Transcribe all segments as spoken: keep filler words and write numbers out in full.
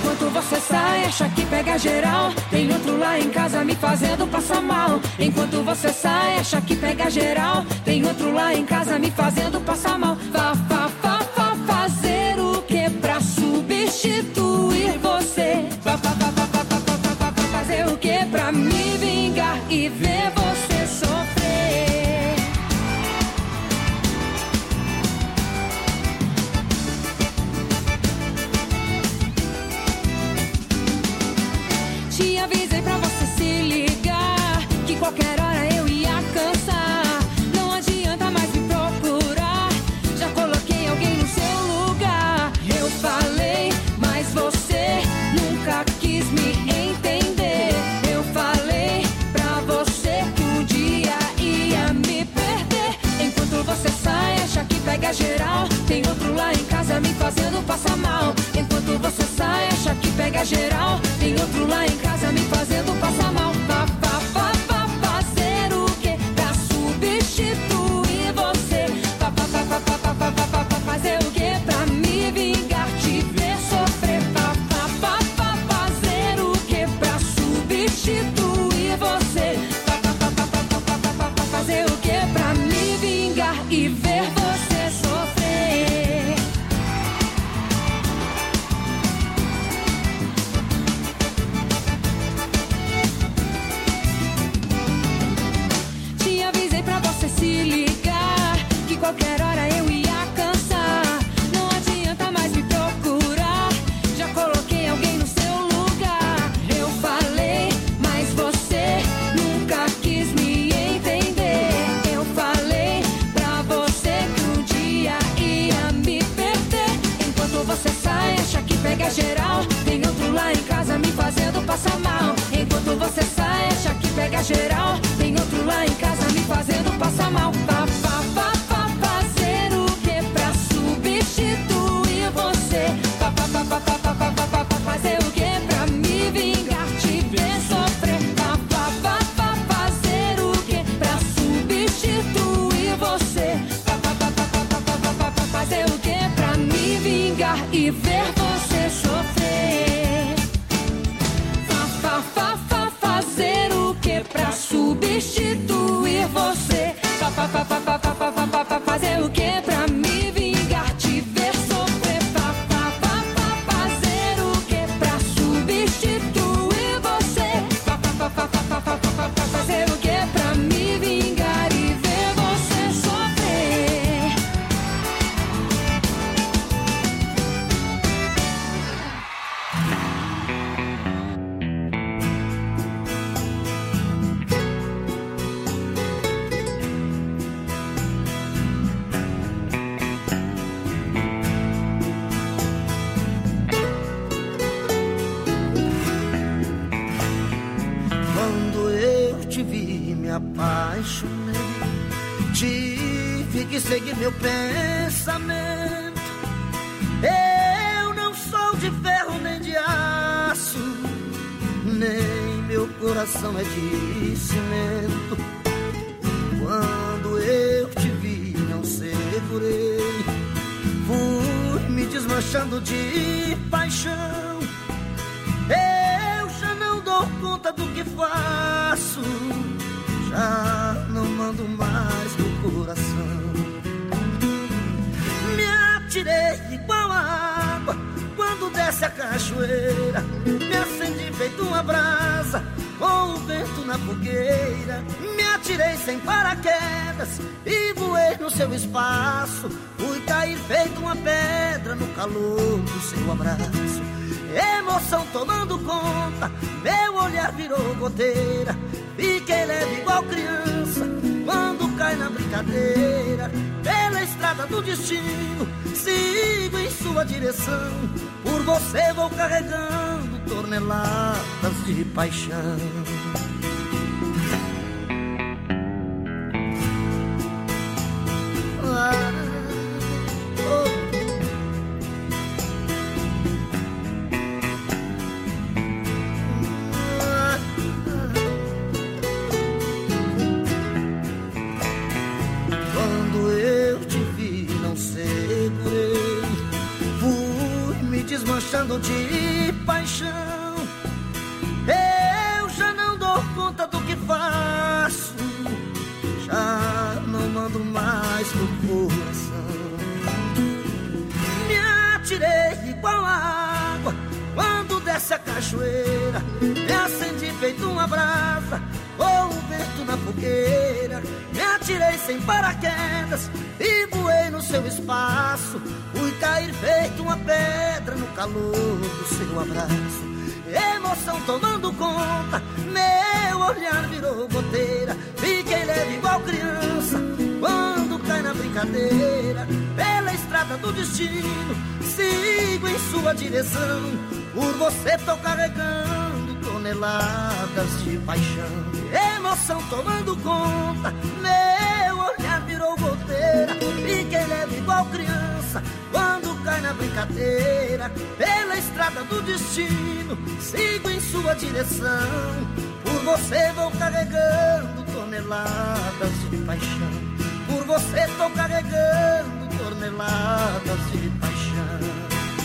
Enquanto você sai, acha que pega geral, tem outro lá em casa me fazendo passar mal. Enquanto você sai, acha que pega geral, tem outro lá em casa me fazendo passar mal. Vá, vá, vá, vá fazer o que pra substituir você? Vá, vá, vá, vá, vá, vá, vá, vá, vá fazer o que pra me vingar e ver você sofrer? Te avisei pra você se ligar, que qualquer hora eu ia cansar. Não adianta mais me procurar, já coloquei alguém no seu lugar. Eu falei, mas você nunca quis me entender. Eu falei pra você que um dia ia me perder. Enquanto você sai, acha que pega geral, tem outro lá em casa me fazendo passar mal. Enquanto você sai, acha que pega geral, tem outro lá em casa me fazendo passar mal. Vá, vá, vá, vá fazer o que pra substituir você? Vá, vá, vá, vá, vá, vá, vá, vá, vá fazer o que pra me vingar, te ver sofrer? Vá, vá, vá, vá fazer o que pra substituir você? Vá, vá, vá, vá, vá, vá, vá, vá, vá fazer o que pra me vingar e ver você sofrer? Te avisei pra você se ligar, que qualquer hora eu ia cansar. Não adianta mais me procurar, já coloquei alguém no seu lugar. Eu falei, mas você nunca quis me entender. Eu falei pra você que um dia ia me perder. Enquanto você sai, acha que pega geral, tem outro lá em casa me fazendo passar mal. Enquanto você sai, acha que pega geral, tem outro lá em casa me fazendo passar mal. Vá, vá, vá, vá fazer o que pra substituir você? Vá, vá, vá, vá, vá, vá, vá, vá, vá fazer o que pra me vingar, te ver sofrer? Vá, vá, vá, vá fazer o que pra substituir você? Vá, vá, vá, vá, vá, vá, vá, vá, vá fazer o que pra me vingar e ver você sofrer? Vá, vá, vá, vá fazer o que pra substituir você? Vá, vá, vá, vá, vá, vá, vá, vá, vá fazer o que pra me vingar, te ver sofrer? Vá, vá, vá, vá fazer o que pra substituir você? Vá, vá, vá, vá, vá, vá, vá, vá fazer o que pra me vingar e ver você sofrer? Quando eu te vi, me apaixonei. Tive que seguir meu pensamento. Eu não sou de ferro nem de aço, nem meu coração é de cimento. Quando eu te vi, não segurei, fui me desmanchando de paixão. Eu já não dou conta do que faço, já não mando mais do coração. Me atirei igual a água quando desce a cachoeira, me acendi feito uma brasa com o vento na fogueira. Me atirei sem paraquedas e voei no seu espaço, fui cair feito uma pedra no calor do seu abraço. Emoção tomando conta, meu olhar virou goteira. Fiquei leve igual criança quando cai na brincadeira. Pela estrada do destino, sigo em sua direção. Por você vou carregando toneladas de paixão. Ah, oh. Quando eu te vi, não segurei, fui me desmanchando de paixão. Eu já não dou conta do que faço, já não mando mais pro coração. Me atirei igual a água quando desce a cachoeira, me acendi feito uma brasa ou um vento na fogueira. Me atirei sem paraquedas e voei no seu espaço, fui cair feito uma pedra no calor do seu abraço. Emoção tomando conta, meu olhar virou goteira. Fiquei leve igual criança quando cai na brincadeira. Pela estrada do destino sigo em sua direção, por você tô carregando toneladas de paixão. Emoção tomando conta, meu olhar virou goteira. Fiquei leve igual criança quando cai na brincadeira. Pela estrada do destino sigo em sua direção, por você vou carregando toneladas de paixão. Por você tô carregando toneladas de paixão.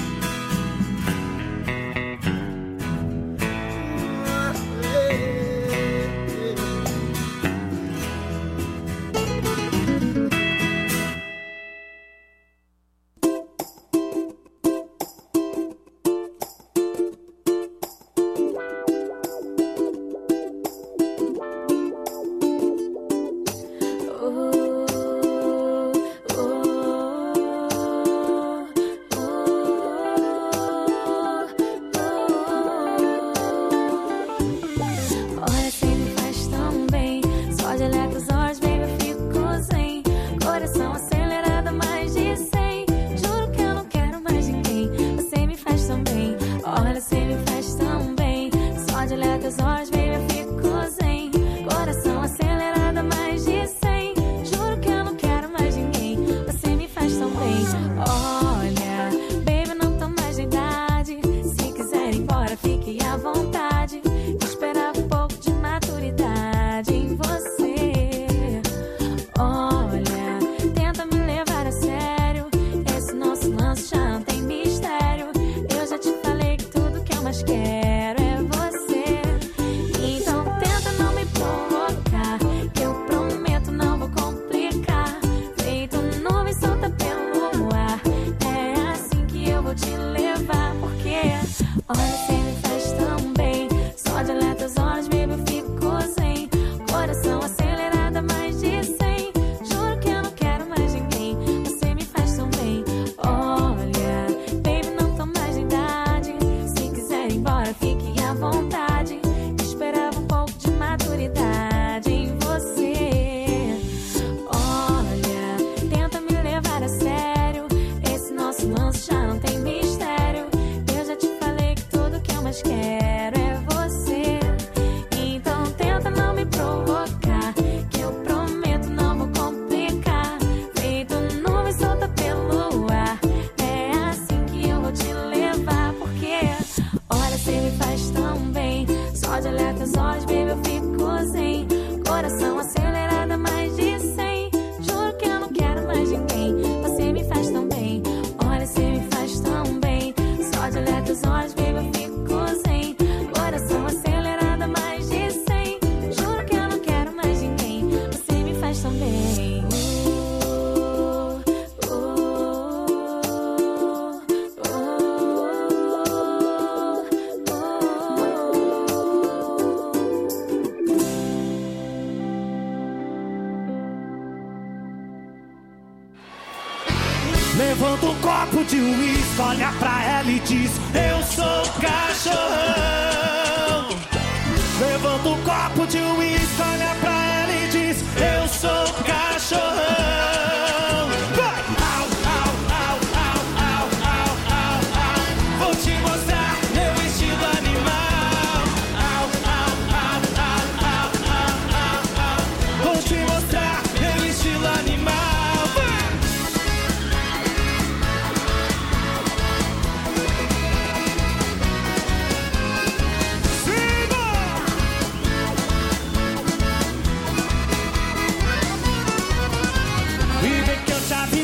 Levanta um copo de uísque, olha pra ela e diz: eu sou cachorrão. Levanta um copo de uísque, olha pra ela e diz: eu sou cachorrão. Vai! Au, au, au, au, au, au, au, au. Vou te mostrar meu estilo animal. Au, au, au, au, au, au, au, au. Vou te mostrar meu estilo animal.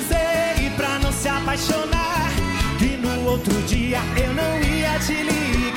Apaixonar, que no outro dia eu não ia te ligar.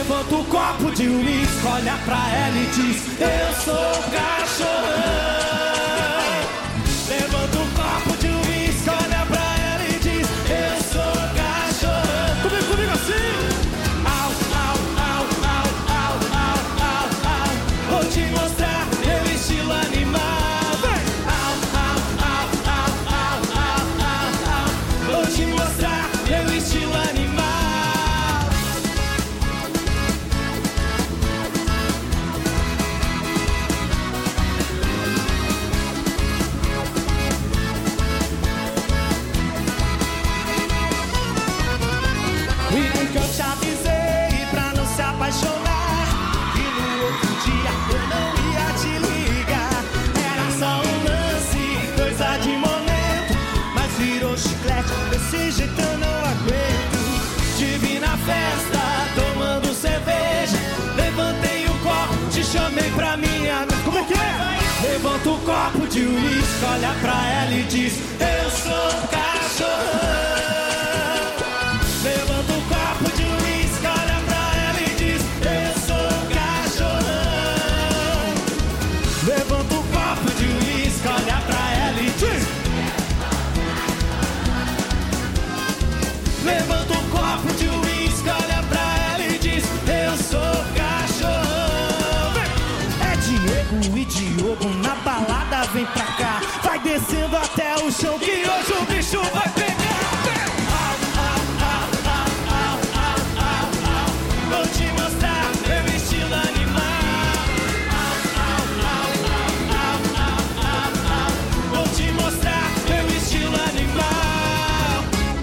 Levanta o copo de uísque, olha pra ela e diz: eu sou cachorrão. Levanta o copo de uísque, olha pra ela e diz: eu sou cachorrão. Comigo, comigo assim. Au, au, au, au, au, au, au, au. Vou te mostrar meu estilo animal. Vem. Au, au, au, au, au, au, au, au. Vou te mostrar meu estilo animal. E nunca eu te avisei pra não se apaixonar, e no outro dia eu não ia te ligar. Era só um lance, coisa de momento, mas virou chiclete, desse jeito eu não aguento. Te vi na festa, tomando cerveja, levantei o copo, te chamei pra minha. Como é que é? Levanta o copo de uísque, olha pra ela e diz: eu sou cachorrão. Levanta o copo de uísque, olha pra ela e diz: eu sou cachorrão. Levanta o copo de uísque, olha pra ela e diz: levanta o copo de uísque, olha pra ela e diz: eu sou cachorrão. É Diego e Diogo na balada, vem pra cá. Vai descendo até o chão que hoje o bicho vai pegar. Vou te mostrar meu estilo animal. Vou te mostrar meu estilo animal.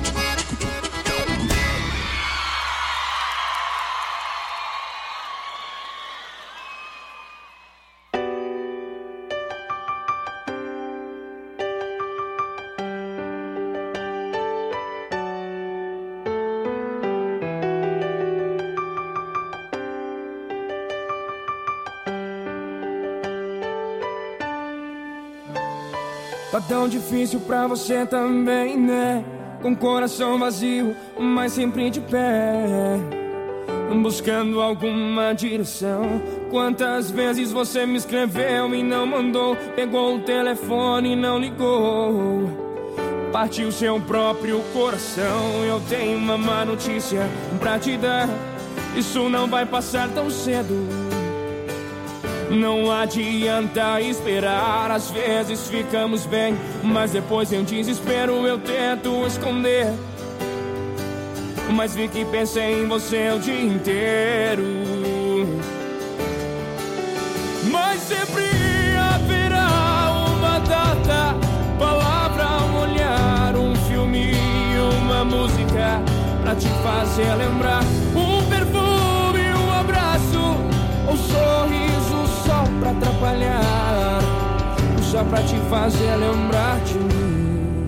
Tá tão difícil pra você também, né? Com coração vazio, mas sempre de pé, buscando alguma direção. Quantas vezes você me escreveu e não mandou? Pegou o telefone e não ligou. Partiu seu próprio coração. Eu tenho uma má notícia pra te dar: isso não vai passar tão cedo. Não adianta esperar, às vezes ficamos bem, mas depois em desespero eu tento esconder. Mas vi que pensei em você o dia inteiro. Mas sempre haverá uma data, palavra, um olhar, um filme, uma música pra te fazer lembrar. Um perfume, um abraço, um sorriso só pra atrapalhar, só pra te fazer lembrar de mim.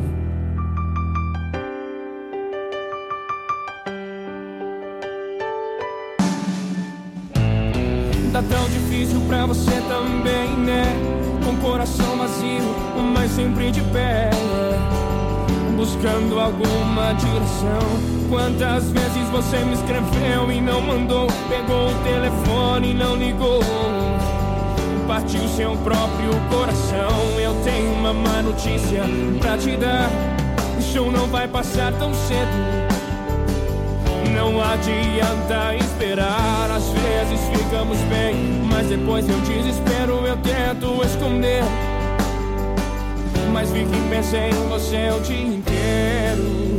Tá tão difícil pra você também, né? Com coração vazio, mas sempre de pé, buscando alguma direção. Quantas vezes você me escreveu e não mandou? Pegou o telefone e não ligou. Partiu seu próprio coração. Eu tenho uma má notícia pra te dar: isso não vai passar tão cedo. Não adianta esperar, às vezes ficamos bem, mas depois eu desespero, eu tento esconder. Mas vi que pensei em você o dia inteiro.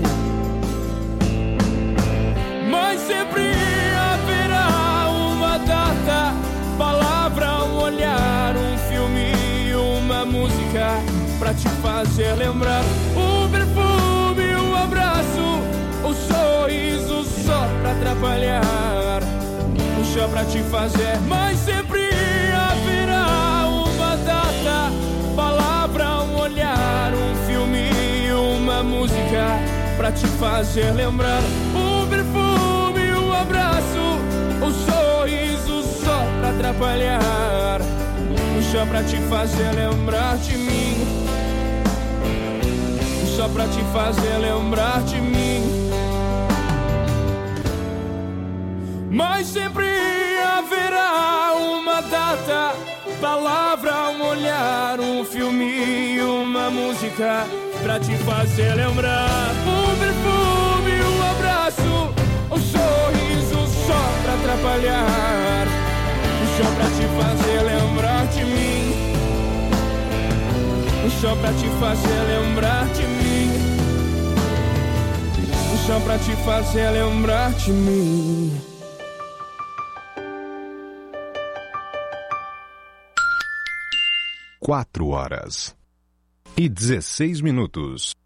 Mas sempre haverá uma data, palavra, um olhar, um filme, uma música pra te fazer lembrar. Um perfume, um abraço, um sorriso só pra atrapalhar, só pra te fazer. Mas sempre haverá uma data, palavra, um olhar, um filme, uma música pra te fazer lembrar. Um perfume, um abraço, um sorriso só pra atrapalhar, só pra te fazer lembrar de mim, só pra te fazer lembrar de mim. mas sempre haverá uma data, palavra, um olhar, um filme, uma música pra te fazer lembrar. Um perfume, um abraço, um sorriso só pra atrapalhar, só pra te fazer lembrar de mim, só pra te fazer lembrar de mim, só pra te fazer lembrar de mim. Quatro horas e dezesseis minutos.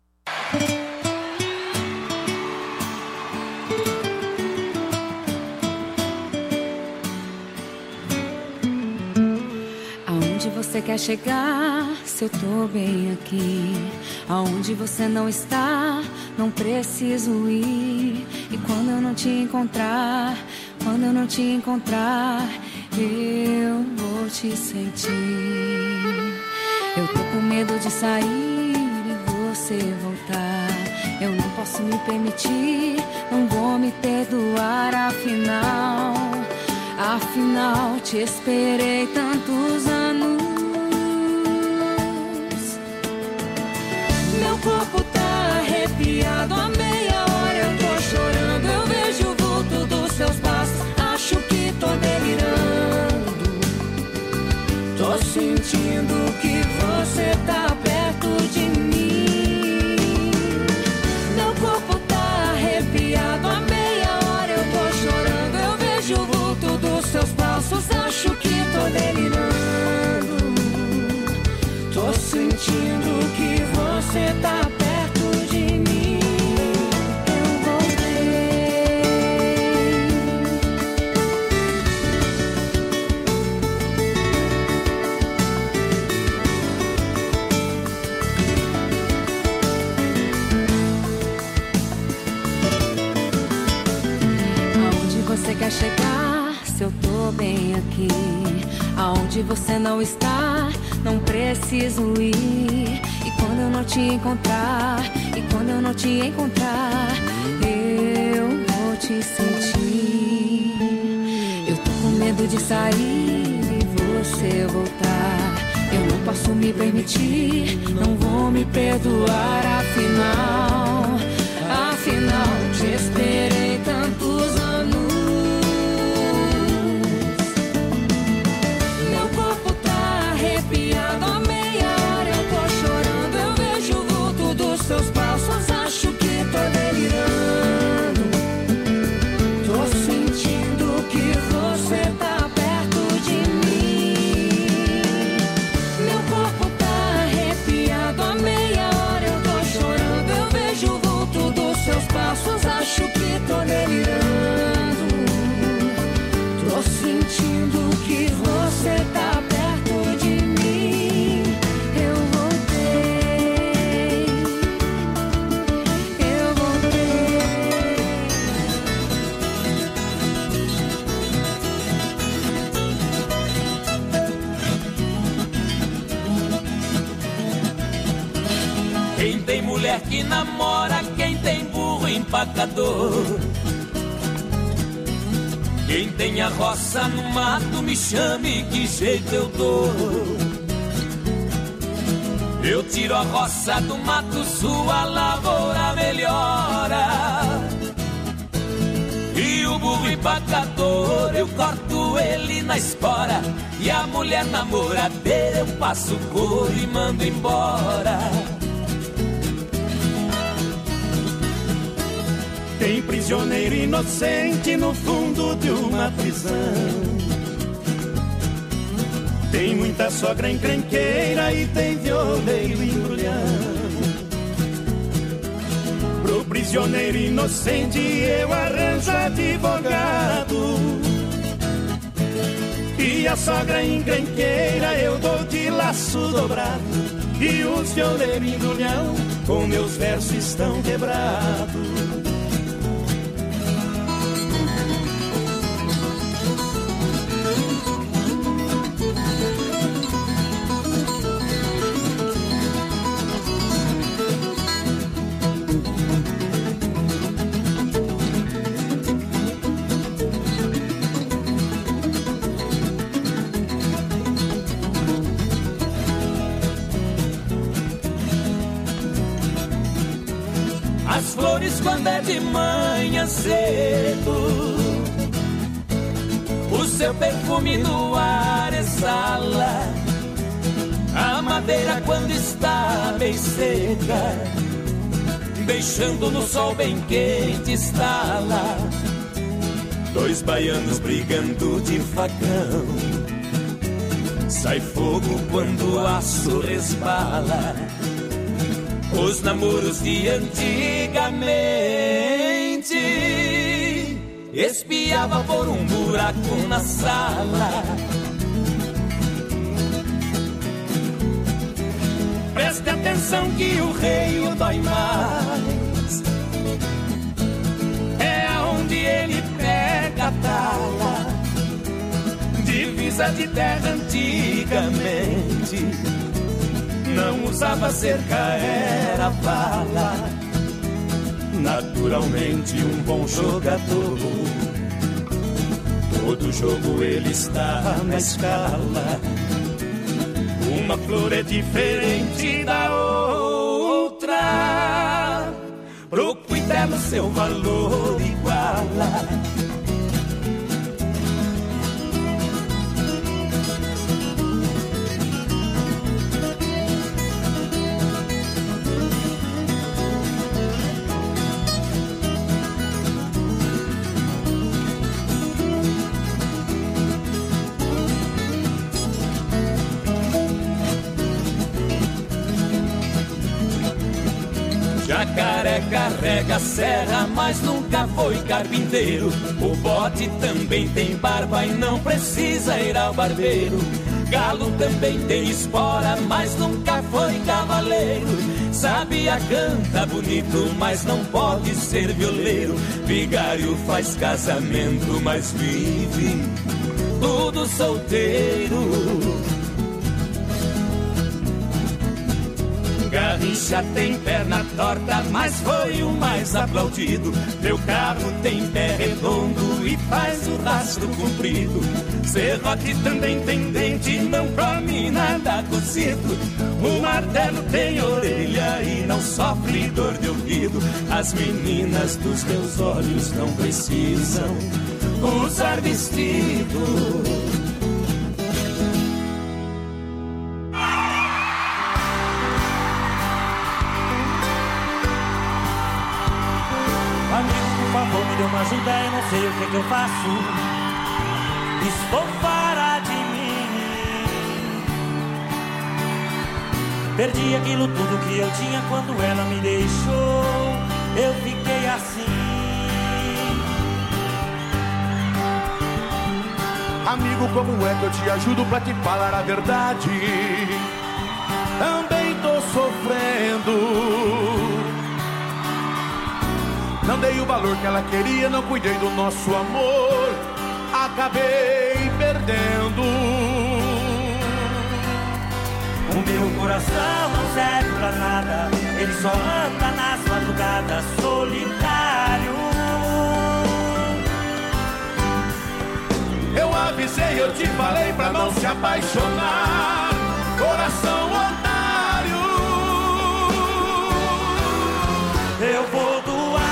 Aonde você quer chegar, se eu tô bem aqui? Aonde você não está, não preciso ir. E quando eu não te encontrar, quando eu não te encontrar, eu vou te sentir. Eu tô com medo de sair e você voltar. Eu não posso me permitir, não vou me perdoar. Afinal, afinal te esperei tantos anos. Meu corpo tá arrepiado, a meia hora eu tô chorando. Eu vejo o vulto dos seus passos, acho que tô delirando. Tô sentindo que você tá perto de mim. Meu corpo tá arrepiado, a meia hora eu tô chorando. Eu vejo o vulto dos seus passos, acho que tô delirando. Tô sentindo que você tá perto de mim. Eu voltei. Aonde você quer chegar, se eu tô bem aqui? Aonde você não está, não preciso ir. E quando eu não te encontrar, e quando eu não te encontrar, eu vou te sentir. Eu tô com medo de sair e você voltar. Eu não posso me permitir, não vou me perdoar. Afinal, afinal te esperei tantos anos. Arrepiado, a meia hora eu tô chorando. Eu vejo o vulto dos seus passos, acho que tô delirando. Tô sentindo que você tá perto de mim. Meu corpo tá arrepiado, a meia hora eu tô chorando. Eu vejo o vulto dos seus passos, acho que tô delirando. Tô sentindo que você tá perto. Quem tem mulher que namora, quem tem burro empacador, quem tem a roça no mato, me chame, que jeito eu dou. Eu tiro a roça do mato, sua lavoura melhora. E o burro empacador, eu corto ele na espora. E a mulher namoradeira, eu passo couro e mando embora. Tem prisioneiro inocente no fundo de uma prisão. Tem muita sogra encrenqueira e tem violeiro embrulhão. Pro prisioneiro inocente eu arranjo advogado. E a sogra encrenqueira eu dou de laço dobrado. E os violeiros embrulhão com meus versos estão quebrados. flores quando é de manhã cedo. O seu perfume no ar exala, a madeira quando está bem seca, deixando no sol bem quente estala. Dois baianos brigando de facão, sai fogo quando o aço resbala. Os namoros de antigamente espiava por um buraco na sala. Preste atenção que o rei o dói mais, é aonde ele pega a tala. Divisa de terra antigamente, não usava cerca, era bala. Naturalmente um bom jogador, todo jogo ele está na escala. Uma flor é diferente da outra, pro cuidado seu valor iguala. Jacaré carrega serra, mas nunca foi carpinteiro. O bode também tem barba e não precisa ir ao barbeiro. Galo também tem espora, mas nunca foi cavaleiro. Sabia, canta bonito, mas não pode ser violeiro. Vigário faz casamento, mas vive tudo solteiro. Garrincha tem perna torta, mas foi o mais aplaudido. Meu carro tem pé redondo e faz o rastro comprido. Serrote também tem dente, não come nada cozido. O martelo tem orelha e não sofre dor de ouvido. As meninas dos meus olhos não precisam usar vestido. Me dê uma ajuda, eu não sei o que, que eu faço. Estou fora de mim. Perdi aquilo tudo que eu tinha quando ela me deixou. Eu fiquei assim. Amigo, como é que eu te ajudo pra te falar a verdade? Também tô sofrendo. Não dei o valor que ela queria, não cuidei do nosso amor. Acabei perdendo. O meu coração não serve pra nada, ele só anda nas madrugadas solitário. Eu avisei, eu te falei pra não se apaixonar. Coração otário. Eu vou doar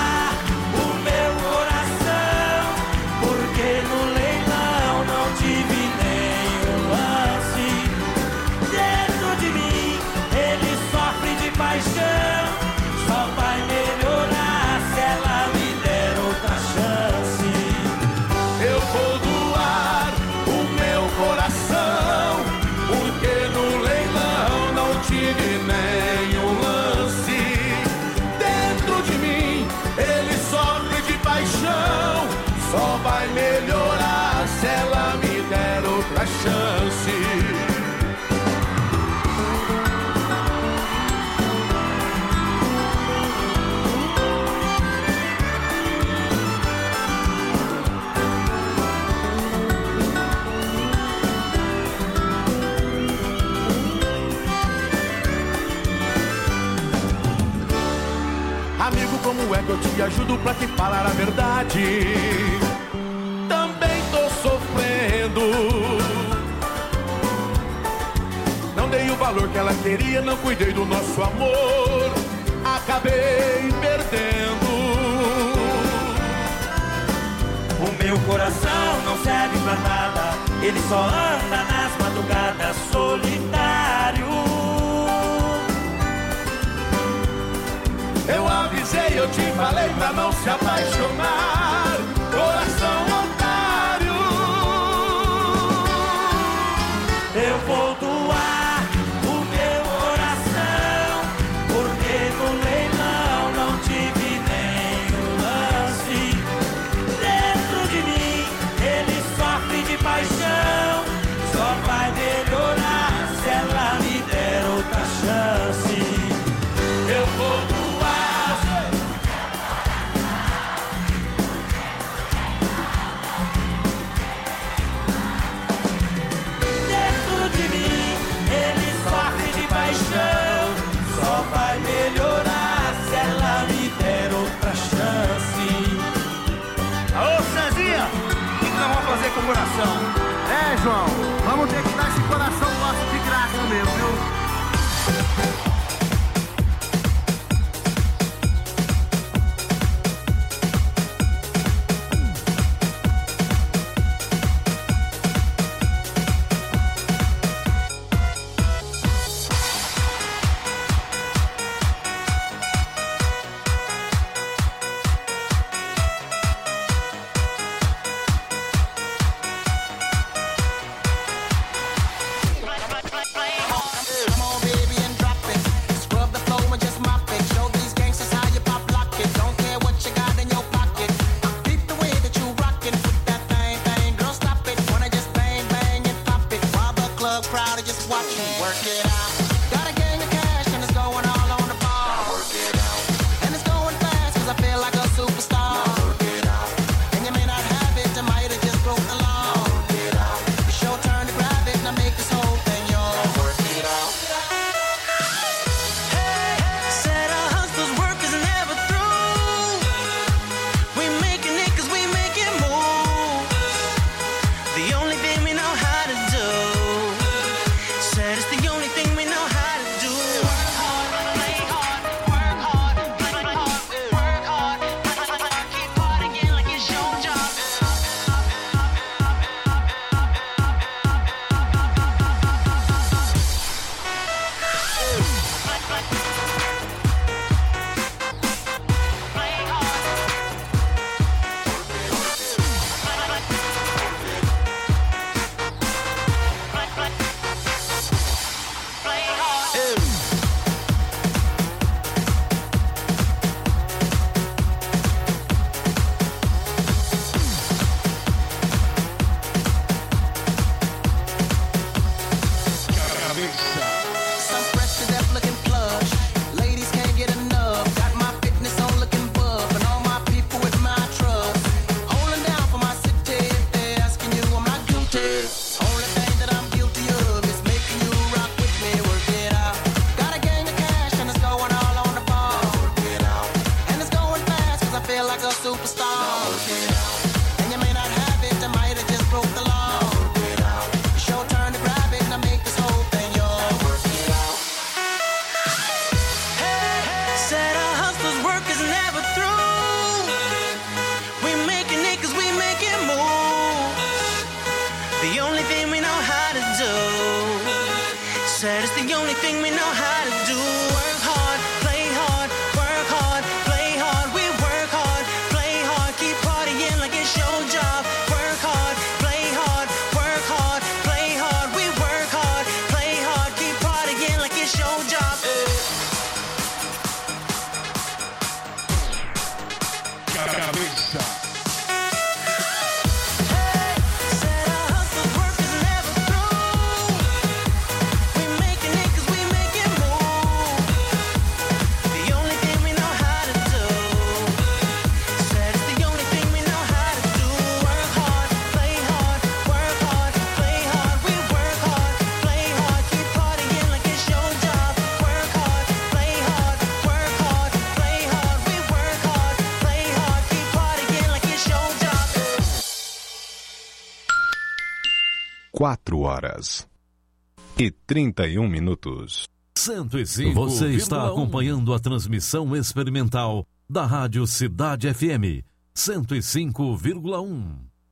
paixão, só vai melhorar se ela me der outra chance. Eu vou doar o meu coração, porque no leilão não tive nenhum lance. Dentro de mim ele sofre de paixão, só vai melhorar se ela me der outra chance. Amigo, como é que eu te ajudo pra te falar a verdade? Também tô sofrendo. Não dei o valor que ela queria, não cuidei do nosso amor. Acabei perdendo. Meu coração não serve pra nada, ele só anda nas madrugadas solitário. Eu avisei, eu te falei pra não se apaixonar, coração otário. Eu vou doar o meu coração, porque no leilão não tive nenhum lance. Dentro de mim ele sofre de paixão, só vai melhorar se ela me der outra chance. Eu vou doar. Só vai melhorar se ela me der outra chance. Alô, Cezinha, o que nós vamos fazer com o coração? É, João, vamos ter que dar esse coração nosso de graça mesmo, viu? Quatro horas e trinta e um minutos. cento e cinco. Você está acompanhando a transmissão experimental da Rádio Cidade F M cento e cinco vírgula um.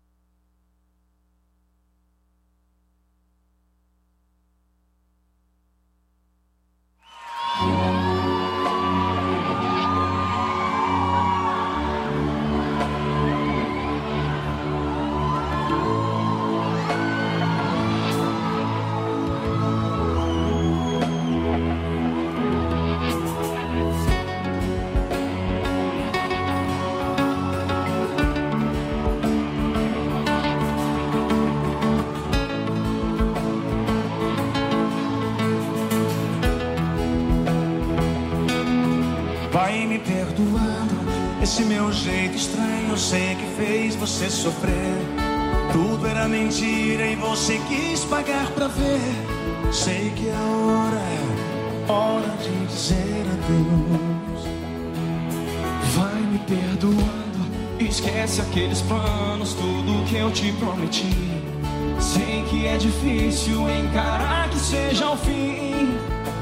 perdoando esse meu jeito estranho. Eu sei que fez você sofrer. Tudo era mentira e você quis pagar pra ver. Sei que a hora é hora de dizer adeus. Vai me perdoando, esquece aqueles planos, tudo que eu te prometi. Sei que é difícil encarar que seja o fim,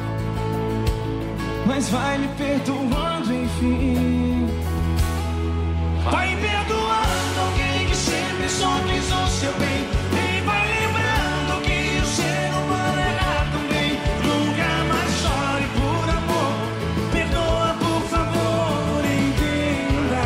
mas vai me perdoando enfim. Vai perdoando alguém que sempre só quis o seu bem. E vai lembrando que o ser humano erra também. Nunca mais chore por amor. Perdoa, por favor, entenda.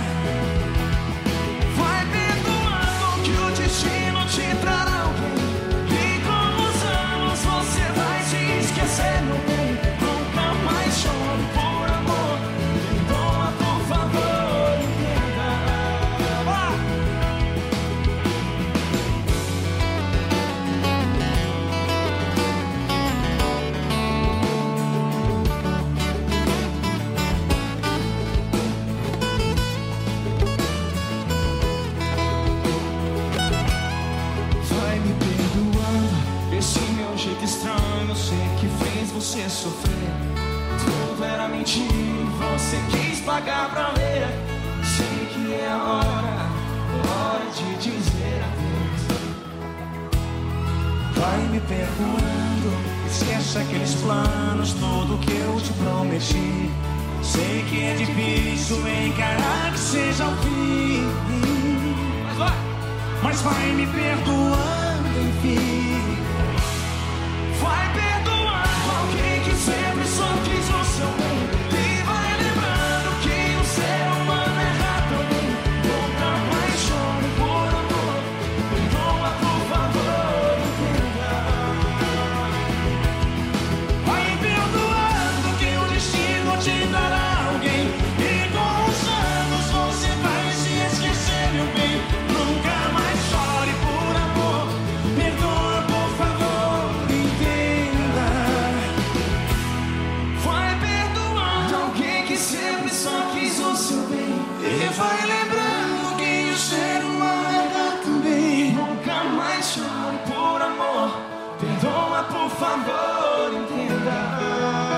Vai perdoando que o destino te trará alguém. E com os anos você vai se esquecer, meu bem. Nunca mais chore por amor. Perdoa, por favor, entenda. Ah! Vai me perdoando esse meu jeito estranho. Eu sei que fez você sofrer. Tudo era mentira, você quis pagar pra ver. Sei que é a hora, hora de dizer adeus. Vai me perdoando, esquece aqueles planos, tudo que eu te prometi. Sei que é difícil encarar que seja o fim, mas vai, mas vai me perdoando enfim. Vai perdoando alguém que sempre só quis o seu bem. E vai lembrando que o ser humano erra também. Nunca mais chore por amor. Perdoa, por favor, entenda. Vai perdoando que o destino te dará alguém. E com os anos você vai se esquecer, meu bem. Nunca mais chore por amor. Perdoa, por favor, entenda. Vai perdoando alguém que sempre só quis o seu bem. E vai lembrando que o ser humano erra também. Nunca mais chore por amor. Perdoa, por favor, entenda.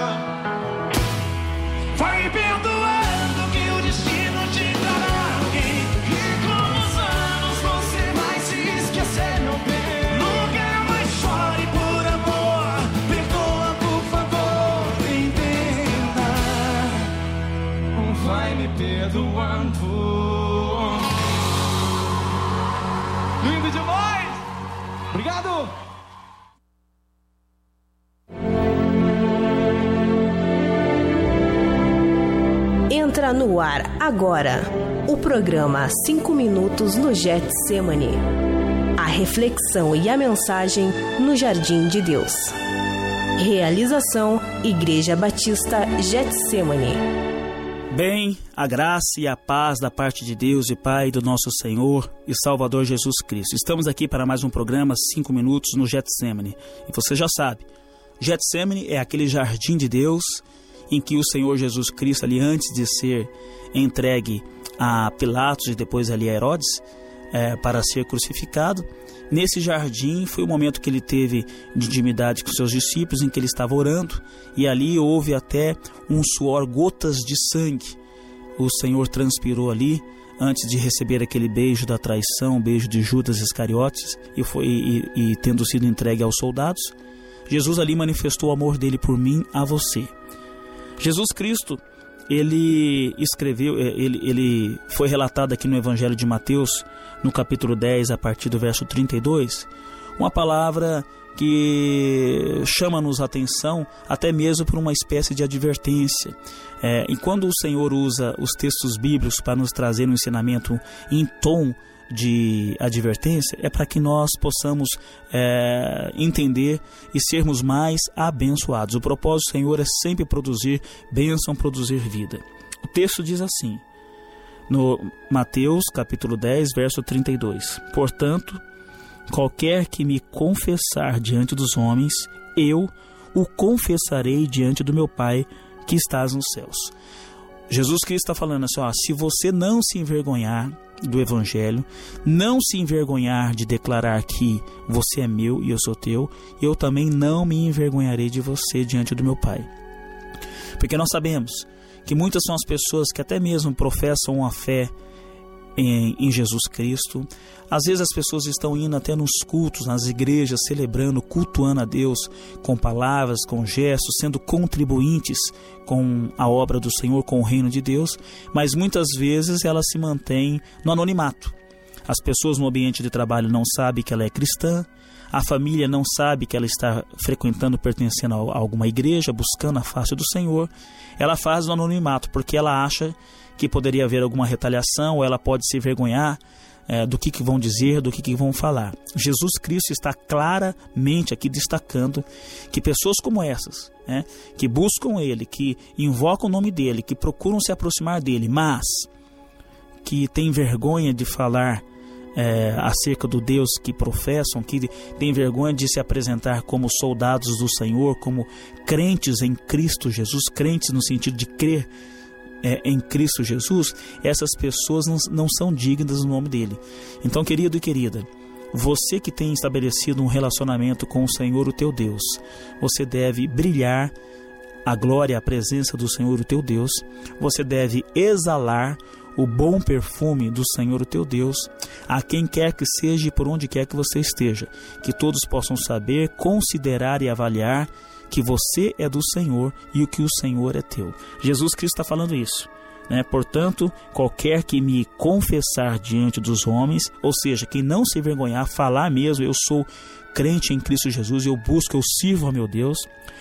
Vai perdoando que o destino te dará alguém. E com os anos você vai se esquecer, meu bem. Nunca mais chore por amor. Perdoa, por favor, entenda. Vai me perdoando. Lindo demais! Obrigado! Entra no ar agora o programa cinco minutos no Getsemane. A reflexão e a mensagem no Jardim de Deus. Realização Igreja Batista Getsemane. Bem, a graça e a paz da parte de Deus e Pai do nosso Senhor e Salvador Jesus Cristo. Estamos aqui para mais um programa cinco minutos no Getsemane. E você já sabe, Getsemane é aquele jardim de Deus em que o Senhor Jesus Cristo, ali antes de ser entregue a Pilatos e depois ali a Herodes, é, para ser crucificado, nesse jardim foi o momento que ele teve de intimidade com seus discípulos, em que ele estava orando, e ali houve até um suor, gotas de sangue. O Senhor transpirou ali antes de receber aquele beijo da traição, o beijo de Judas Iscariotes, e, foi, e, e tendo sido entregue aos soldados, Jesus ali manifestou o amor dele por mim, a você. Jesus Cristo, ele escreveu, ele, ele foi relatado aqui no Evangelho de Mateus, no capítulo dez, a partir do verso trinta e dois, uma palavra que chama-nos a atenção, até mesmo por uma espécie de advertência. É, e quando o Senhor usa os textos bíblicos para nos trazer um ensinamento em tom de advertência, é para que nós possamos é, entender e sermos mais abençoados. O propósito do Senhor é sempre produzir bênção, produzir vida. O texto diz assim, no Mateus capítulo dez, verso trinta e dois: portanto, qualquer que me confessar diante dos homens, eu o confessarei diante do meu Pai que estás nos céus. Jesus Cristo está falando assim, ó, se você não se envergonhar do Evangelho, não se envergonhar de declarar que você é meu e eu sou teu, eu também não me envergonharei de você diante do meu Pai. Porque nós sabemos que muitas são as pessoas que até mesmo professam uma fé em, em Jesus Cristo. Às vezes as pessoas estão indo até nos cultos, nas igrejas, celebrando, cultuando a Deus com palavras, com gestos, sendo contribuintes com a obra do Senhor, com o reino de Deus, mas muitas vezes ela se mantém no anonimato. As pessoas no ambiente de trabalho não sabem que ela é cristã, a família não sabe que ela está frequentando, pertencendo a alguma igreja, buscando a face do Senhor. Ela faz no anonimato porque ela acha que poderia haver alguma retaliação, ou ela pode se envergonhar é, do que, que vão dizer, do que, que vão falar. Jesus Cristo está claramente aqui destacando que pessoas como essas, né, que buscam Ele, que invocam o nome dEle, que procuram se aproximar dEle, mas que têm vergonha de falar É, acerca do Deus que professam, que tem vergonha de se apresentar como soldados do Senhor, como crentes em Cristo Jesus, crentes no sentido de crer é, em Cristo Jesus, essas pessoas não, não são dignas do nome dele. Então, querido e querida, você que tem estabelecido um relacionamento com o Senhor, o teu Deus, você deve brilhar a glória, a presença do Senhor, o teu Deus, você deve exalar o bom perfume do Senhor, o teu Deus, a quem quer que seja e por onde quer que você esteja, que todos possam saber, considerar e avaliar que você é do Senhor e o que o Senhor é teu. Jesus Cristo está falando isso, né? Portanto, qualquer que me confessar diante dos homens, ou seja, quem não se envergonhar, falar mesmo, eu sou crente em Cristo Jesus, eu busco, eu sirvo a meu Deus,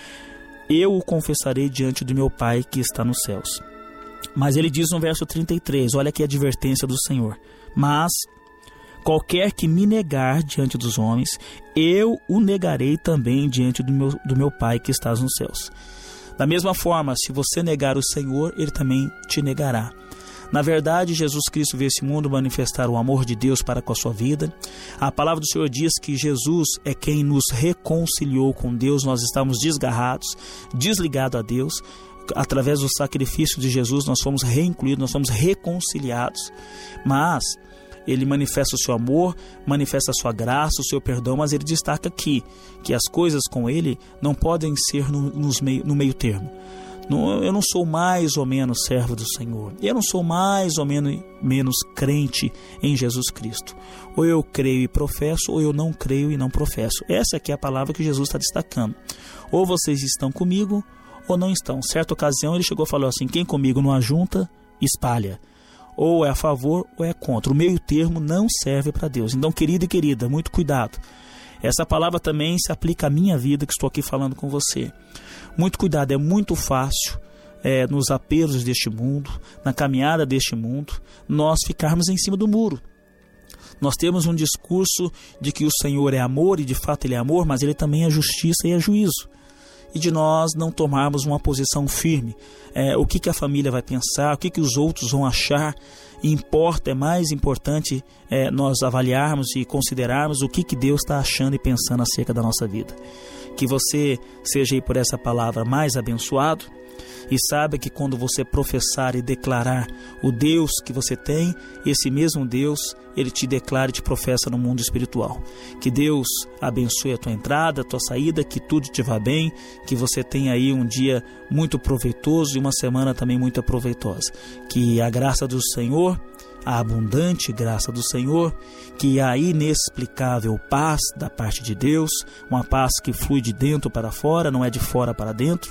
eu o confessarei diante do meu Pai que está nos céus. Mas ele diz no verso trinta e três, olha aqui a advertência do Senhor: mas qualquer que me negar diante dos homens, eu o negarei também diante do meu, do meu Pai que estás nos céus. Da mesma forma, se você negar o Senhor, Ele também te negará. Na verdade, Jesus Cristo veio a esse mundo manifestar o amor de Deus para com a sua vida. A palavra do Senhor diz que Jesus é quem nos reconciliou com Deus. Nós estávamos desgarrados, desligados a Deus. Através do sacrifício de Jesus nós fomos reincluídos, nós fomos reconciliados. Mas Ele manifesta o seu amor, manifesta a sua graça, o seu perdão, mas Ele destaca aqui que as coisas com Ele não podem ser no, nos meio, no meio termo. Não, eu não sou mais ou menos servo do Senhor, eu não sou mais ou menos, menos crente em Jesus Cristo. Ou eu creio e professo, ou eu não creio e não professo. Essa aqui é a palavra que Jesus está destacando. Ou vocês estão comigo, ou não estão. Certa ocasião ele chegou e falou assim: quem comigo não ajunta, espalha. Ou é a favor ou é contra. O meio termo não serve para Deus. Então, querido e querida, muito cuidado. Essa palavra também se aplica à minha vida, que estou aqui falando com você. Muito cuidado, é muito fácil é, nos apelos deste mundo, na caminhada deste mundo, nós ficarmos em cima do muro. Nós temos um discurso de que o Senhor é amor, e de fato Ele é amor, mas Ele também é justiça e é juízo. E de nós não tomarmos uma posição firme. É, o que, que a família vai pensar, o que, que os outros vão achar. Importa, é mais importante é, nós avaliarmos e considerarmos o que, que Deus está achando e pensando acerca da nossa vida. Que você seja aí por essa palavra mais abençoado. E saiba que quando você professar e declarar o Deus que você tem, esse mesmo Deus, Ele te declara e te professa no mundo espiritual. Que Deus abençoe a tua entrada, a tua saída, que tudo te vá bem, que você tenha aí um dia muito proveitoso e uma semana também muito proveitosa. Que a graça do Senhor, a abundante graça do Senhor, que a inexplicável paz da parte de Deus, uma paz que flui de dentro para fora, não é de fora para dentro,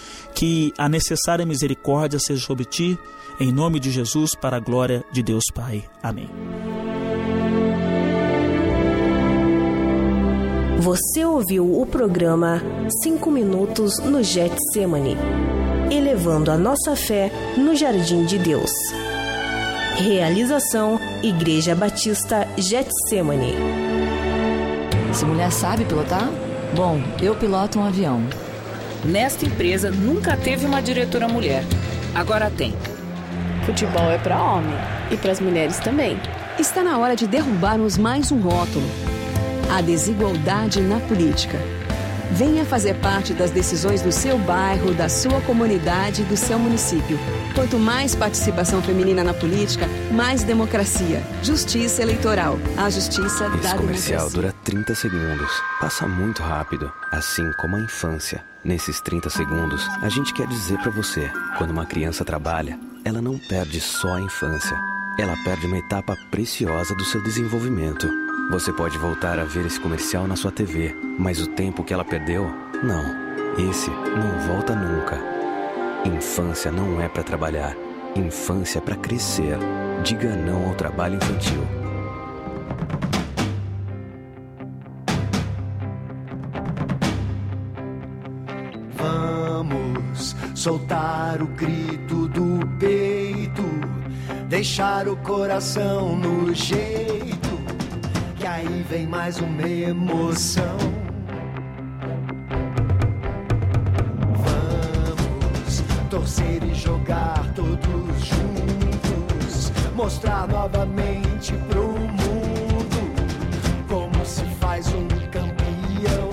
que a necessária misericórdia seja sobre ti, em nome de Jesus, para a glória de Deus Pai. Amém. Você ouviu o programa cinco minutos no Getsemane, elevando a nossa fé no jardim de Deus. Realização Igreja Batista Getsemane. Essa mulher sabe pilotar? Bom, eu piloto um avião. Nesta empresa nunca teve uma diretora mulher. Agora tem. Futebol é para homem e para as mulheres também. Está na hora de derrubarmos mais um rótulo: a desigualdade na política. Venha fazer parte das decisões do seu bairro, da sua comunidade e do seu município. Quanto mais participação feminina na política, mais democracia. Justiça eleitoral. A justiça da Esse comercial democracia. dura trinta segundos. Passa muito rápido, assim como a infância. Nesses trinta segundos, a gente quer dizer pra você, quando uma criança trabalha, ela não perde só a infância. Ela perde uma etapa preciosa do seu desenvolvimento. Você pode voltar a ver esse comercial na sua T V, mas o tempo que ela perdeu, não. Esse não volta nunca. Infância não é pra trabalhar. Infância é pra crescer. Diga não ao trabalho infantil. Vamos soltar o grito do peito, deixar o coração no jeito, que aí vem mais uma emoção. Vamos torcer e jogar todos juntos, mostrar novamente pro mundo como se faz um campeão.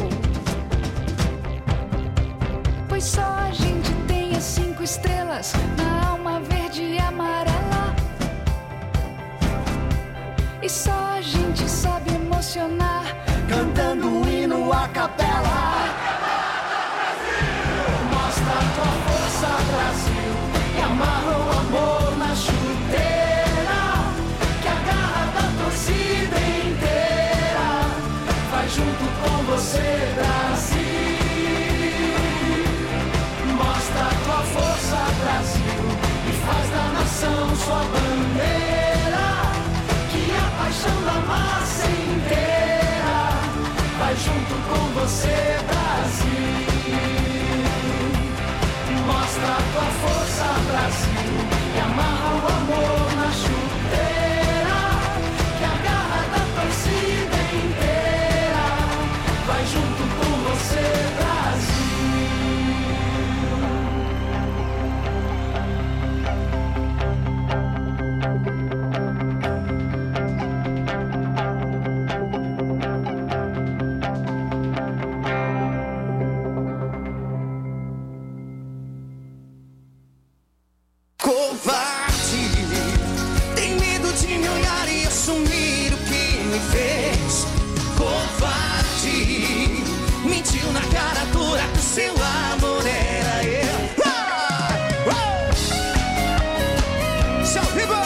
Pois só a gente tem as cinco estrelas na alma verde e amarela. E só a gente sabe emocionar, cantando um hino a capela. Mostra a tua força, Brasil, e amarra o amor na chuteira, que a garra da torcida inteira vai junto com você, Brasil. Mostra a tua força, Brasil, e faz da nação sua bandeira, que a paixão da massa inteira vai junto com você, Brasil. Mostra a tua força, Brasil, e amarra o amor na chuteira, que a garra da torcida inteira vai junto com você, Brasil. Covarde, tem medo de me olhar e assumir o que me fez. Covarde, mentiu na cara dura que seu amor era eu. Ah! Uh! Seu vivo!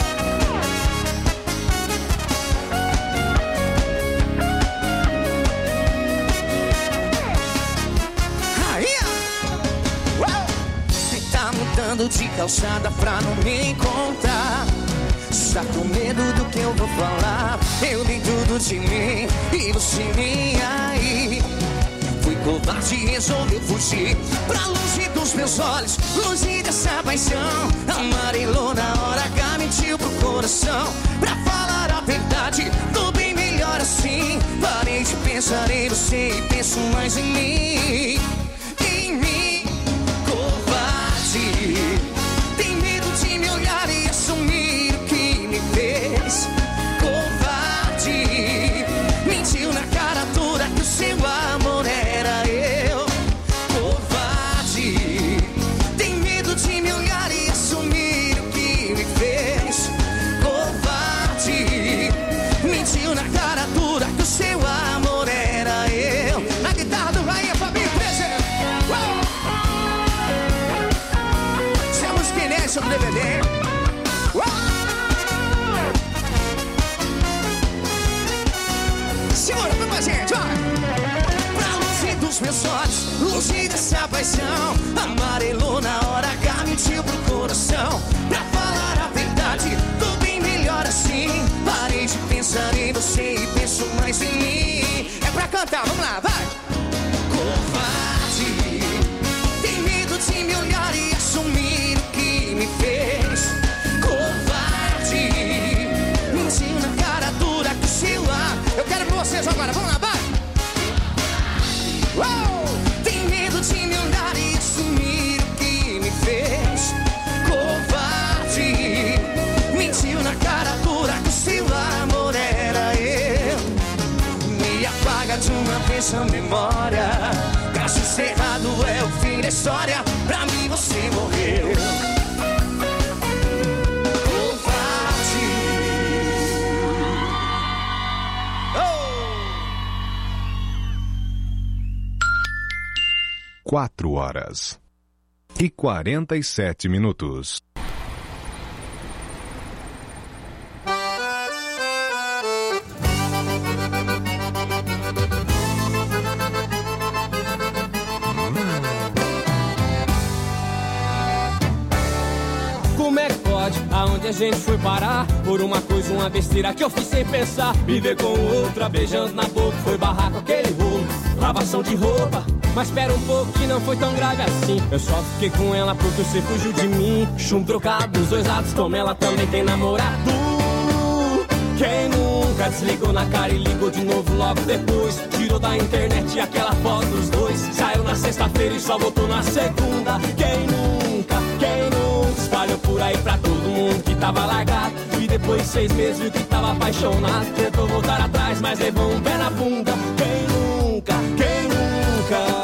Mudando de calçada pra não me encontrar. Está com medo do que eu vou falar. Eu dei tudo de mim e você nem aí. Fui covarde e resolvi fugir pra longe dos meus olhos, longe dessa paixão. Amarelou na hora H, mentiu pro coração. Pra falar a verdade, tô bem melhor assim. Parei de pensar em você e penso mais em mim. Em mim, covarde, tem medo de me olhar e assumir o que me fez. Covarde, mentiu na cara dura que o seu amor era eu. Covarde, tem medo de me olhar e assumir o que me fez. Covarde, mentiu na cara dura que o seu amor era eu. Na guitarra do Rainha Fabinho presente. Se a música inédita do D V D. Segura pra gente, vai! Pra longe dos meus olhos, longe dessa paixão. Amarelou na hora H, mentiu pro coração. Pra falar a verdade, tô bem melhor assim. Parei de pensar em você e penso mais em mim. É pra cantar, vamos lá, vai! Covarde, tem medo de me olhar e assumir o que me fez. Covarde, mentiu na cara dura que o seu ar. Eu quero pra vocês agora, vamos lá, vai! Uou! Tem medo de me olhar e assumir o que me fez. Covarde, mentiu na cara dura que o seu amor era eu. Me apaga de uma vez a memória. Caso cerrado é o fim da história. Pra mim você morreu. quatro horas e quarenta e sete minutos. Como é que pode? Aonde a gente foi parar? Por uma coisa, uma besteira que eu fiz sem pensar. Me ver com outra, beijando na boca, foi barrar com aquele rolo. Lavação de roupa, mas espera um pouco que não foi tão grave assim. Eu só fiquei com ela porque você fugiu de mim. Chum trocado dos dois lados, como ela também tem namorado. Quem nunca desligou na cara e ligou de novo logo depois? Tirou da internet aquela foto dos dois. Saiu na sexta-feira e só voltou na segunda. Quem nunca, quem nunca espalhou por aí pra todo mundo que tava largado. E depois de seis meses viu que tava apaixonado. Tentou voltar atrás, mas levou um pé na bunda. Quem nunca, quem nunca?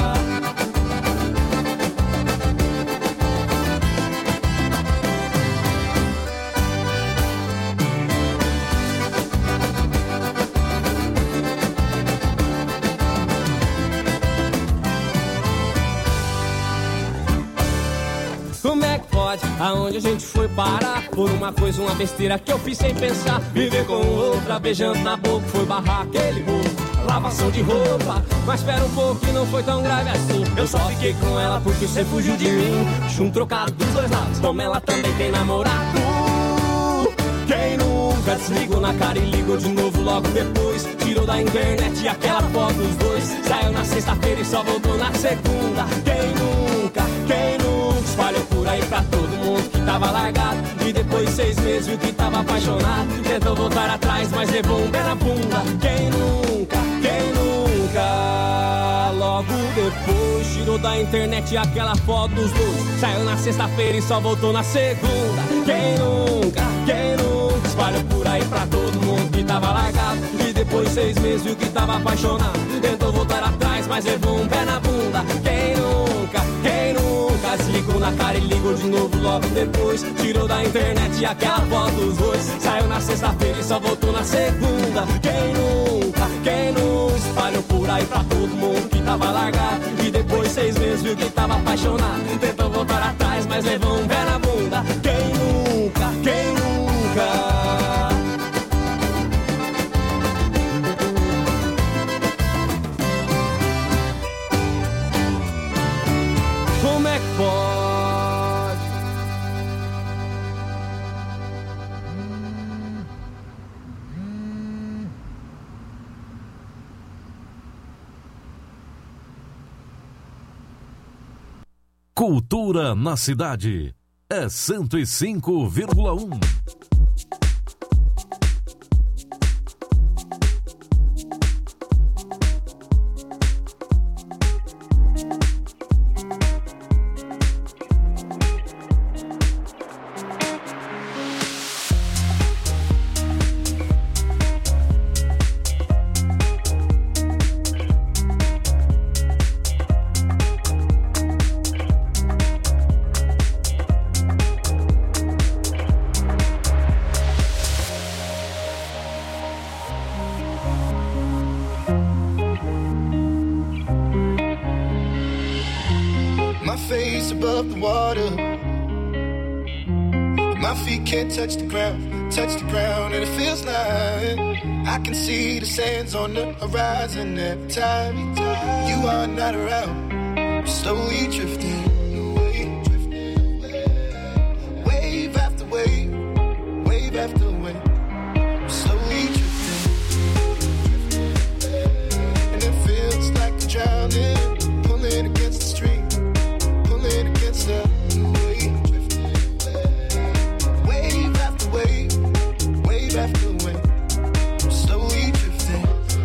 Como é que pode? Aonde a gente foi parar? Por uma coisa, uma besteira que eu fiz sem pensar. Viver com outra, beijando na boca, foi barrar aquele bolo. Lavação de roupa, mas espera um pouco que não foi tão grave assim. Eu só fiquei com ela porque você fugiu de mim. Chum trocado dos dois lados, como ela também tem namorado. Quem nunca desligou na cara e ligou de novo logo depois? Tirou da internet aquela foto dos dois. Saiu na sexta-feira e só voltou na segunda. Quem nunca, quem nunca espalhou por aí pra todo mundo que tava largado. E depois de seis meses viu que tava apaixonado. Tentou voltar atrás, mas levou um pé na bunda. Quem nunca, quem nunca? Logo depois tirou da internet aquela foto dos dois. Saiu na sexta-feira e só voltou na segunda. Quem nunca, quem nunca espalhou por aí pra todo mundo que tava largado. E depois de seis meses viu que tava apaixonado. Tentou voltar atrás, mas levou um pé na bunda. Quem nunca, quem nunca desligou na cara e ligou de novo logo depois? Tirou da internet aquela foto dos dois. Saiu na sexta-feira e só voltou na segunda. Quem nunca, quem nunca espalhou por aí pra todo mundo que tava largado. E depois de seis meses viu que tava apaixonado. Tentou voltar atrás, mas levou um pé na bunda. Quem nunca, quem nunca? Como é que pode? Cultura na cidade é cento e cinco vírgula um. Touch the ground, touch the ground, and it feels like I can see the sands on the horizon every time you are not around. I'm slowly drifting away, drifting away. Wave after wave, wave after wave. I'm slowly drifting, drifting away. And it feels like I'm drowning, pulling against the stream, pulling against the after wave, I'm slowly drifting.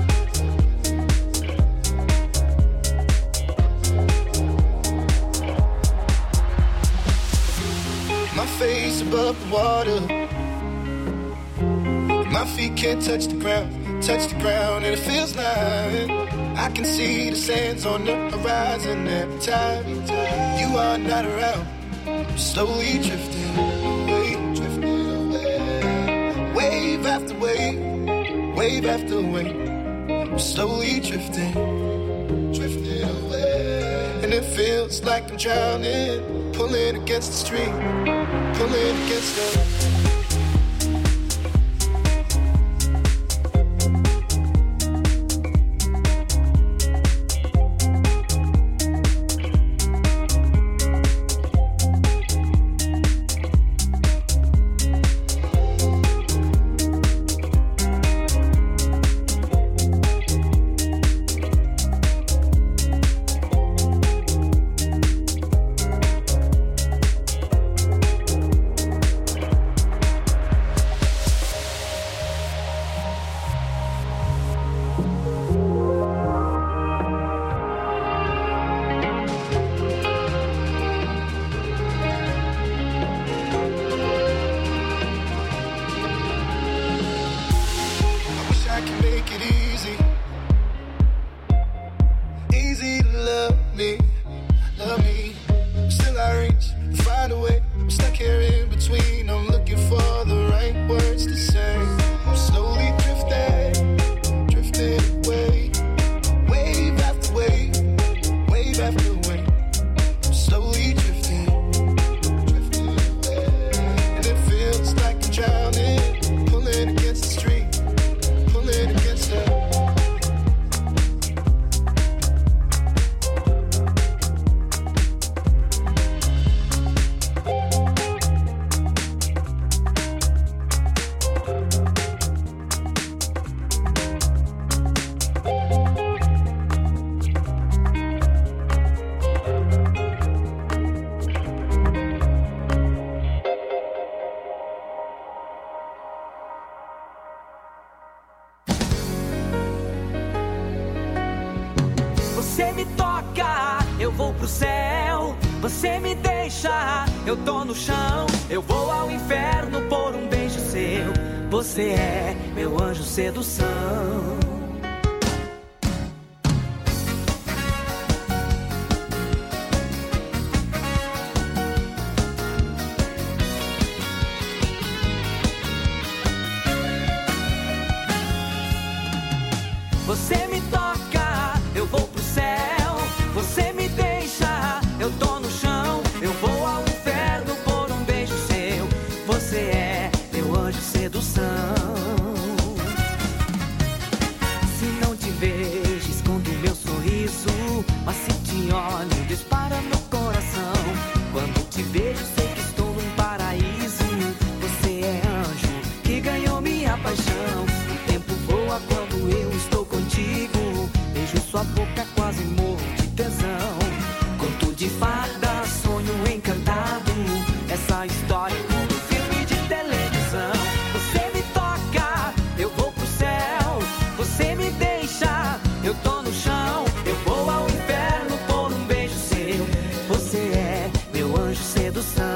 My face above the water, my feet can't touch the ground, touch the ground, and it feels like I can see the sands on the horizon every time you are not around. I'm slowly drifting away, drifting away. Wave after wave, wave after wave. I'm slowly drifting, drifting away. and it feels like I'm drowning. Pulling against the stream, pulling against the. Você me toca, eu vou pro céu. Você me deixa, eu tô no chão. Eu vou ao inferno por um beijo seu. Você é meu anjo sedução. Você me toca, eu vou pro céu. Você me deixa, eu tô no chão. Eu vou ao inferno por um beijo seu. Você é meu anjo sedução. Se não te vejo, escondo meu sorriso. Mas se te olho, dispara no coração. Quando te vejo, sei que estou num paraíso. Você é anjo que ganhou minha paixão. O tempo voa quando eu estou contigo. Beijo sua boca, quase morro de tesão. Conto de fada, sonho encantado. Essa história é como um filme de televisão. Você me toca, eu vou pro céu. Você me deixa, eu tô no chão. Eu vou ao inferno por um beijo seu. Você é meu anjo sedução.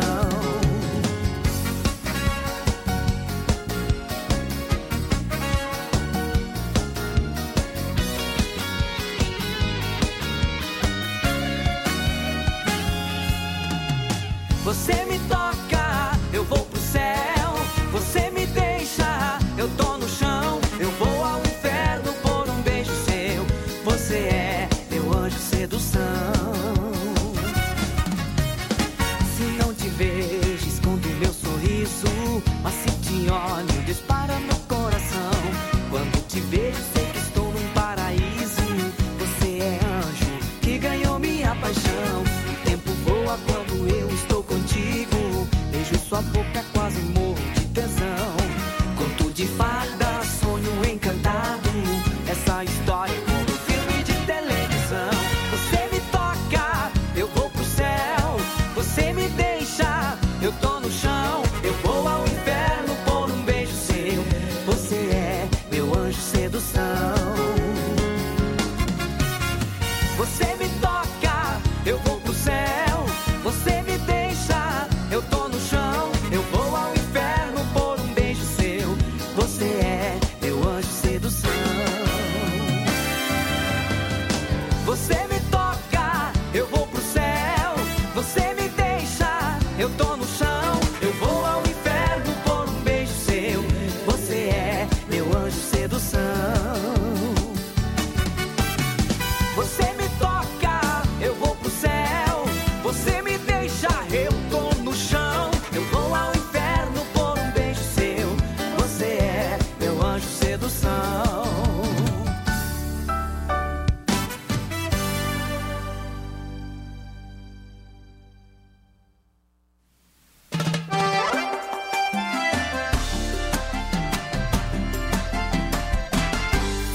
Você me toca, eu vou pro céu. Você me deixa, eu tô no chão. Eu vou ao inferno por um beijo seu. Você é meu anjo sedução. Se não te vejo, escondo meu sorriso. Mas se te olho, dispara no coração. Quando te vejo, sei que estou num paraíso. Você é anjo que ganhou minha paixão. O tempo voa quando eu estou contigo. Beijo sua boca, quase morro de tesão. Conto de fada, sonho encantado. Essa história é como um filme de televisão. Você me toca, eu vou pro céu. Você me deixa, eu tô no chão. Eu vou ao inferno por um beijo seu. Você é meu anjo sedução. Você me toca, eu vou pro céu. Você me deixa, eu tô no chão. Eu vou ao inferno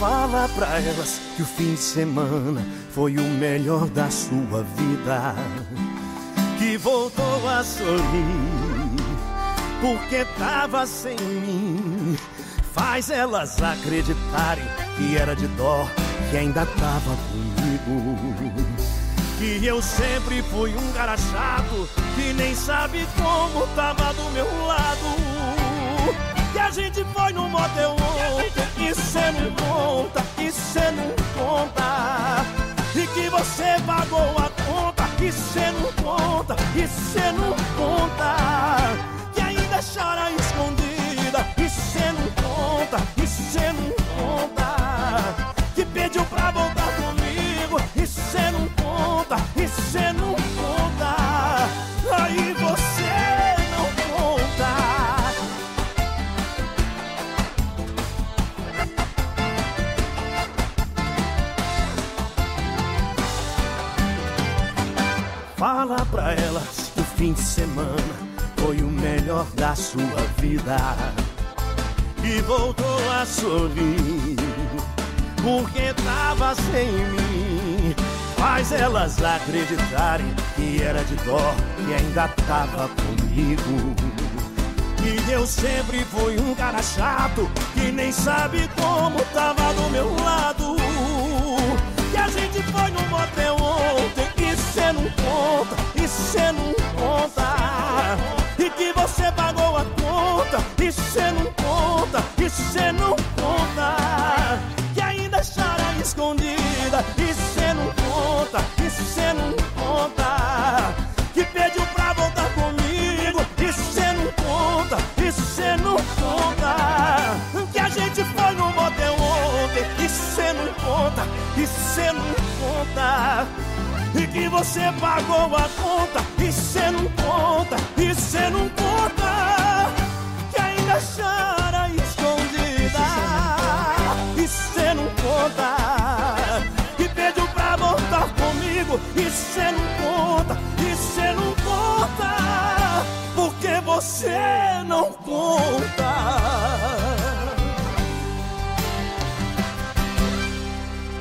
Fala pra elas que o fim de semana foi o melhor da sua vida, que voltou a sorrir porque tava sem mim. Faz elas acreditarem que era de dó, que ainda tava comigo, que eu sempre fui um cara chato, que nem sabe como tava do meu lado, que a gente foi no motel ontem e cê não conta, e cê não conta, e que você pagou a conta e cê não conta, e cê não conta, que ainda chora escondida e cê não conta, e cê não conta, que pediu pra voltar comigo e cê não conta, e cê não conta, aí você não conta. Fala pra elas que o fim de semana foi o melhor da sua vida, e voltou a sorrir porque tava sem mim. Faz elas acreditarem que era de dó, que ainda tava comigo, que eu sempre fui um cara chato, que nem sabe como tava do meu lado, que a gente foi no motel ontem e cê não conta, e cê não conta, e que você pagou a conta e cê não conta, e cê não conta, que ainda chora escondida e cê não conta, e cê não conta, que pediu pra voltar comigo e cê não conta, e cê não conta, que a gente foi no motel ontem e cê não conta, e cê não conta, e que você pagou a conta e cê não conta, e cê não conta, que ainda chora escondida e cê não conta, que pediu pra voltar comigo e cê não conta, e cê não conta, porque você não conta.